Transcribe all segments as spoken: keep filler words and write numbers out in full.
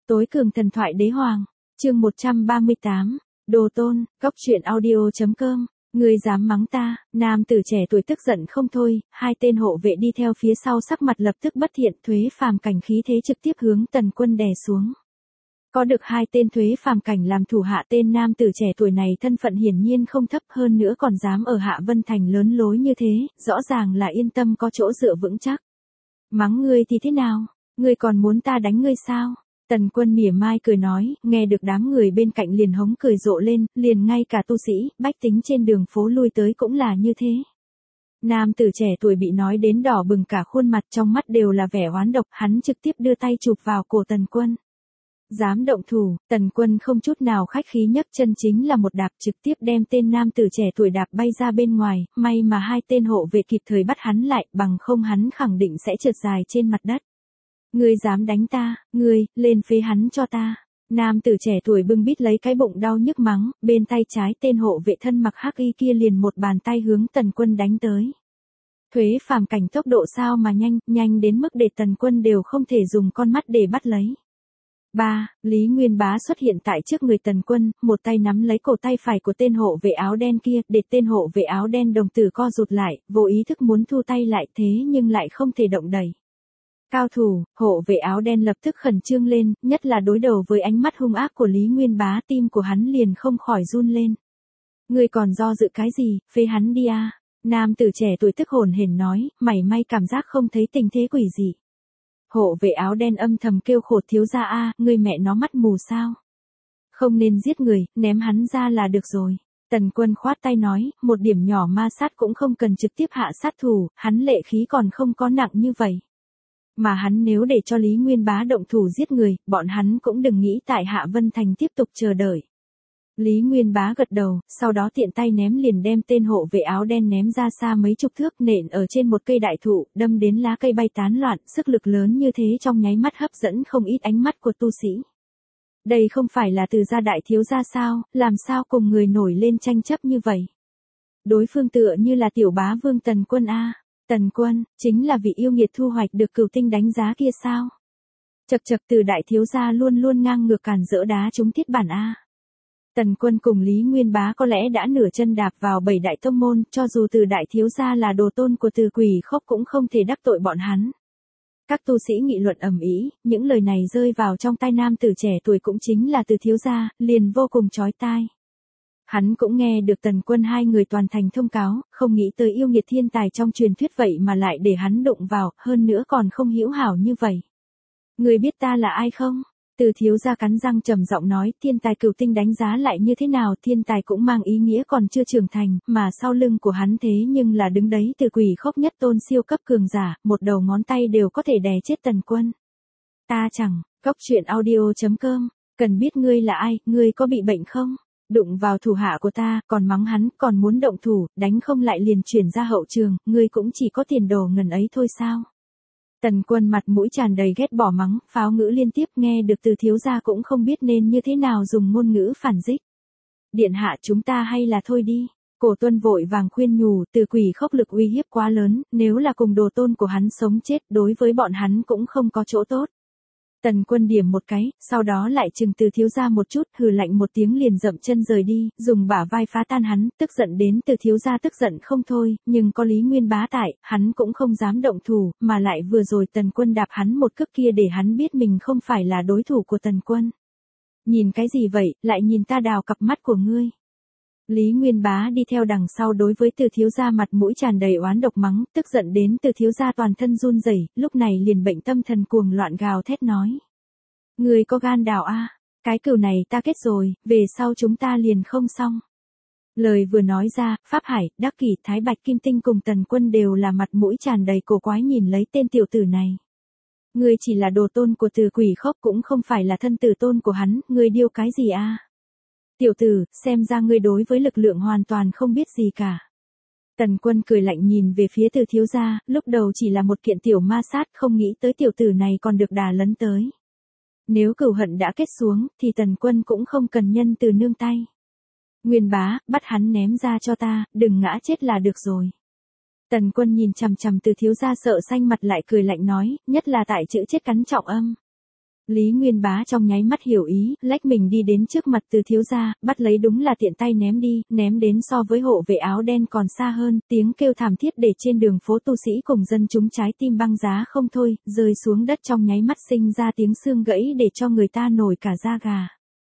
Tối cường thần thoại đế hoàng, chương một trăm ba mươi tám, Đồ Tôn, Góc truyện audio chấm com. Ngươi dám mắng ta? Nam tử trẻ tuổi tức giận không thôi, hai tên hộ vệ đi theo phía sau sắc mặt lập tức bất thiện, Thuế Phàm cảnh khí thế trực tiếp hướng Tần Quân đè xuống. Có được hai tên Thuế Phàm cảnh làm thủ hạ, tên nam tử trẻ tuổi này thân phận hiển nhiên không thấp, hơn nữa còn dám ở Hạ Vân Thành lớn lối như thế, rõ ràng là yên tâm có chỗ dựa vững chắc. Mắng ngươi thì thế nào? Ngươi còn muốn ta đánh ngươi sao? Tần Quân mỉa mai cười nói, nghe được đám người bên cạnh liền hống cười rộ lên, liền ngay cả tu sĩ, bách tính trên đường phố lui tới cũng là như thế. Nam tử trẻ tuổi bị nói đến đỏ bừng cả khuôn mặt, trong mắt đều là vẻ oán độc, hắn trực tiếp đưa tay chụp vào cổ Tần Quân. Dám động thủ? Tần Quân không chút nào khách khí, nhấc chân chính là một đạp, trực tiếp đem tên nam tử trẻ tuổi đạp bay ra bên ngoài, may mà hai tên hộ vệ kịp thời bắt hắn lại, bằng không hắn khẳng định sẽ trượt dài trên mặt đất. Ngươi dám đánh ta? Ngươi, lên phế hắn cho ta. Nam tử trẻ tuổi bưng bít lấy cái bụng đau nhức mắng, bên tay trái tên hộ vệ thân mặc hắc y kia liền một bàn tay hướng Tần Quân đánh tới. Thuế Phàm cảnh tốc độ sao mà nhanh, nhanh đến mức để Tần Quân đều không thể dùng con mắt để bắt lấy. Ba, Lý Nguyên Bá xuất hiện tại trước người Tần Quân, một tay nắm lấy cổ tay phải của tên hộ vệ áo đen kia, để tên hộ vệ áo đen đồng tử co rụt lại, vô ý thức muốn thu tay lại, thế nhưng lại không thể động đẩy. Cao thủ, hộ vệ áo đen lập tức khẩn trương lên, nhất là đối đầu với ánh mắt hung ác của Lý Nguyên Bá, tim của hắn liền không khỏi run lên. Ngươi còn do dự cái gì, phế hắn đi a. Nam tử trẻ tuổi tức hồn hển nói, mảy may cảm giác không thấy tình thế quỷ gì. Hộ vệ áo đen âm thầm kêu khổ, thiếu gia a, ngươi mẹ nó mắt mù sao? Không nên giết người, ném hắn ra là được rồi. Tần Quân khoát tay nói, một điểm nhỏ ma sát cũng không cần trực tiếp hạ sát thủ, hắn lệ khí còn không có nặng như vậy. Mà hắn nếu để cho Lý Nguyên Bá động thủ giết người, bọn hắn cũng đừng nghĩ tại Hạ Vân Thành tiếp tục chờ đợi. Lý Nguyên Bá gật đầu, sau đó tiện tay ném liền đem tên hộ vệ áo đen ném ra xa mấy chục thước, nện ở trên một cây đại thụ, đâm đến lá cây bay tán loạn, sức lực lớn như thế trong nháy mắt hấp dẫn không ít ánh mắt của tu sĩ. Đây không phải là Từ gia đại thiếu gia sao, làm sao cùng người nổi lên tranh chấp như vậy? Đối phương tựa như là tiểu bá vương Tần Quân a. Tần Quân, chính là vị yêu nghiệt thu hoạch được cửu tinh đánh giá kia sao? Chậc chậc, Từ đại thiếu gia luôn luôn ngang ngược càn rỡ đá trúng thiết bản a. Tần Quân cùng Lý Nguyên Bá có lẽ đã nửa chân đạp vào bảy đại tông môn, cho dù Từ đại thiếu gia là đồ tôn của Từ Quỷ Khốc cũng không thể đắc tội bọn hắn. Các tu sĩ nghị luận ầm ĩ, những lời này rơi vào trong tai nam tử trẻ tuổi cũng chính là Từ thiếu gia, liền vô cùng chói tai. Hắn cũng nghe được Tần Quân hai người toàn thành thông cáo, không nghĩ tới yêu nghiệt thiên tài trong truyền thuyết vậy mà lại để hắn đụng vào, hơn nữa còn không hữu hảo như vậy. Người biết ta là ai không? Từ thiếu gia cắn răng trầm giọng nói, thiên tài cửu tinh đánh giá lại như thế nào, thiên tài cũng mang ý nghĩa còn chưa trưởng thành, mà sau lưng của hắn thế nhưng là đứng đấy Từ Quỷ Khốc nhất tôn siêu cấp cường giả, một đầu ngón tay đều có thể đè chết Tần Quân. Ta chẳng, Góc truyện audio chấm com, cần biết ngươi là ai, ngươi có bị bệnh không? Đụng vào thủ hạ của ta, còn mắng hắn, còn muốn động thủ, đánh không lại liền chuyển ra hậu trường, ngươi cũng chỉ có tiền đồ ngần ấy thôi sao? Tần Quân mặt mũi tràn đầy ghét bỏ mắng, pháo ngữ liên tiếp, nghe được Từ thiếu gia cũng không biết nên như thế nào dùng ngôn ngữ phản dích. Điện hạ, chúng ta hay là thôi đi. Cổ Tuân vội vàng khuyên nhủ, Từ Quỷ Khốc lực uy hiếp quá lớn, nếu là cùng đồ tôn của hắn sống chết, đối với bọn hắn cũng không có chỗ tốt. Tần Quân điểm một cái, sau đó lại chừng Từ thiếu gia một chút, hừ lạnh một tiếng liền dậm chân rời đi, dùng bả vai phá tan hắn, tức giận đến Từ thiếu gia tức giận không thôi, nhưng có Lý Nguyên Bá tại, hắn cũng không dám động thủ, mà lại vừa rồi Tần Quân đạp hắn một cước kia để hắn biết mình không phải là đối thủ của Tần Quân. Nhìn cái gì vậy, lại nhìn ta đào cặp mắt của ngươi. Lý Nguyên Bá đi theo đằng sau đối với Từ thiếu gia mặt mũi tràn đầy oán độc mắng, tức giận đến Từ thiếu gia toàn thân run rẩy, lúc này liền bệnh tâm thần cuồng loạn gào thét nói. Người có gan đào a, cái cừu này ta kết rồi, về sau chúng ta liền không xong. Lời vừa nói ra, Pháp Hải, Đắc Kỷ, Thái Bạch Kim Tinh cùng Tần Quân đều là mặt mũi tràn đầy cổ quái nhìn lấy tên tiểu tử này. Ngươi chỉ là đồ tôn của Từ Quỷ Khốc cũng không phải là thân tử tôn của hắn, ngươi điêu cái gì a? Tiểu tử, xem ra ngươi đối với lực lượng hoàn toàn không biết gì cả. Tần Quân cười lạnh nhìn về phía Từ thiếu gia, lúc đầu chỉ là một kiện tiểu ma sát, không nghĩ tới tiểu tử này còn được đà lấn tới. Nếu cửu hận đã kết xuống, thì Tần Quân cũng không cần nhân từ nương tay. Nguyên Bá, bắt hắn ném ra cho ta, đừng ngã chết là được rồi. Tần Quân nhìn chằm chằm Từ thiếu gia sợ xanh mặt lại cười lạnh nói, nhất là tại chữ chết cắn trọng âm. Lý Nguyên Bá trong nháy mắt hiểu ý, lách mình đi đến trước mặt Từ thiếu gia, bắt lấy đúng là tiện tay ném đi, ném đến so với hộ vệ áo đen còn xa hơn, tiếng kêu thảm thiết để trên đường phố tu sĩ cùng dân chúng trái tim băng giá không thôi, rơi xuống đất trong nháy mắt sinh ra tiếng xương gãy để cho người ta nổi cả da gà.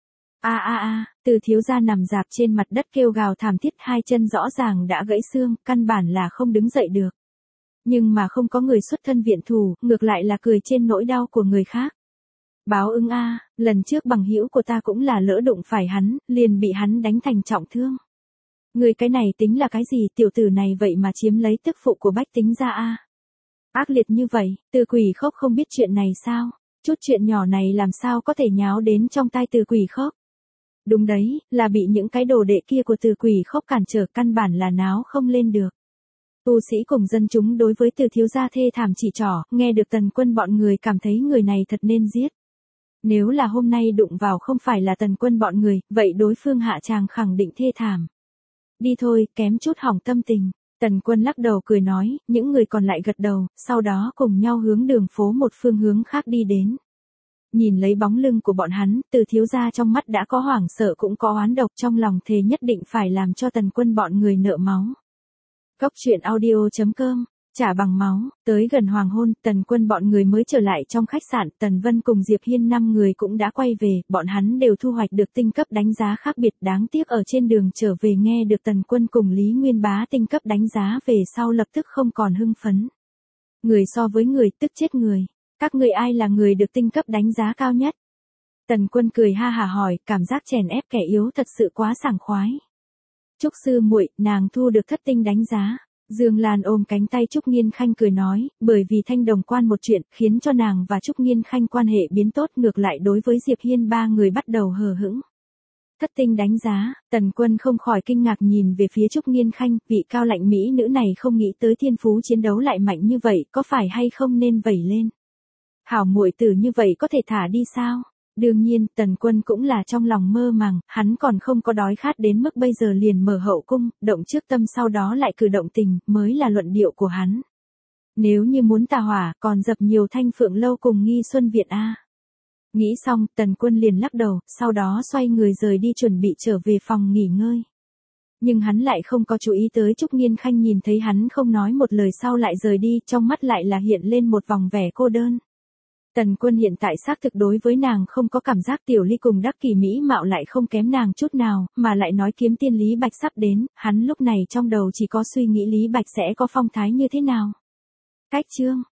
A a a, Từ thiếu gia nằm dạp trên mặt đất kêu gào thảm thiết, hai chân rõ ràng đã gãy xương, căn bản là không đứng dậy được. Nhưng mà không có người xuất thân viện thủ, ngược lại là cười trên nỗi đau của người khác. Báo ứng a, lần trước bằng hữu của ta cũng là lỡ đụng phải hắn, liền bị hắn đánh thành trọng thương. Người cái này tính là cái gì, tiểu tử này vậy mà chiếm lấy tức phụ của bách tính ra a. Ác liệt như vậy, Từ Quỷ Khốc không biết chuyện này sao? Chút chuyện nhỏ này làm sao có thể nháo đến trong tai Từ Quỷ Khốc? Đúng đấy, là bị những cái đồ đệ kia của Từ Quỷ Khốc cản trở, căn bản là náo không lên được. Tu sĩ cùng dân chúng đối với Từ thiếu gia thê thảm chỉ trỏ, nghe được Tần Quân bọn người cảm thấy người này thật nên giết. Nếu là hôm nay đụng vào không phải là Tần Quân bọn người, vậy đối phương hạ tràng khẳng định thê thảm. Đi thôi, kém chút hỏng tâm tình. Tần Quân lắc đầu cười nói, những người còn lại gật đầu, sau đó cùng nhau hướng đường phố một phương hướng khác đi đến. Nhìn lấy bóng lưng của bọn hắn, Từ thiếu gia trong mắt đã có hoảng sợ cũng có oán độc, trong lòng thề nhất định phải làm cho Tần Quân bọn người nợ máu. Góc truyện audio chấm com, trả bằng máu. Tới gần hoàng hôn, Tần Quân bọn người mới trở lại trong khách sạn, Tần Vân cùng Diệp Hiên năm người cũng đã quay về, bọn hắn đều thu hoạch được tinh cấp đánh giá khác biệt, đáng tiếc ở trên đường trở về nghe được Tần Quân cùng Lý Nguyên Bá tinh cấp đánh giá về sau lập tức không còn hưng phấn. Người so với người, tức chết người. Các người ai là người được tinh cấp đánh giá cao nhất? Tần Quân cười ha hả hỏi, cảm giác chèn ép kẻ yếu thật sự quá sảng khoái. Trúc sư muội, nàng thu được thất tinh đánh giá. Dương Lan ôm cánh tay Trúc Nghiên Khanh cười nói, bởi vì thanh đồng quan một chuyện, khiến cho nàng và Trúc Nghiên Khanh quan hệ biến tốt, ngược lại đối với Diệp Hiên ba người bắt đầu hờ hững. Thất tinh đánh giá, Tần Quân không khỏi kinh ngạc nhìn về phía Trúc Nghiên Khanh, vị cao lạnh mỹ nữ này không nghĩ tới thiên phú chiến đấu lại mạnh như vậy, có phải hay không nên vẩy lên. Hảo muội tử như vậy có thể thả đi sao? Đương nhiên, Tần Quân cũng là trong lòng mơ màng, hắn còn không có đói khát đến mức bây giờ liền mở hậu cung, động trước tâm sau đó lại cử động tình, mới là luận điệu của hắn. Nếu như muốn tà hỏa, còn dập nhiều thanh phượng lâu cùng Nghi Xuân Viện a. Nghĩ xong, Tần Quân liền lắc đầu, sau đó xoay người rời đi chuẩn bị trở về phòng nghỉ ngơi. Nhưng hắn lại không có chú ý tới Trúc Nghiên Khanh nhìn thấy hắn không nói một lời sau lại rời đi, trong mắt lại là hiện lên một vòng vẻ cô đơn. Tần Quân hiện tại xác thực đối với nàng không có cảm giác, Tiểu Ly cùng Đắc Kỳ mỹ mạo lại không kém nàng chút nào, mà lại nói kiếm tiên Lý Bạch sắp đến, hắn lúc này trong đầu chỉ có suy nghĩ Lý Bạch sẽ có phong thái như thế nào. Cách chương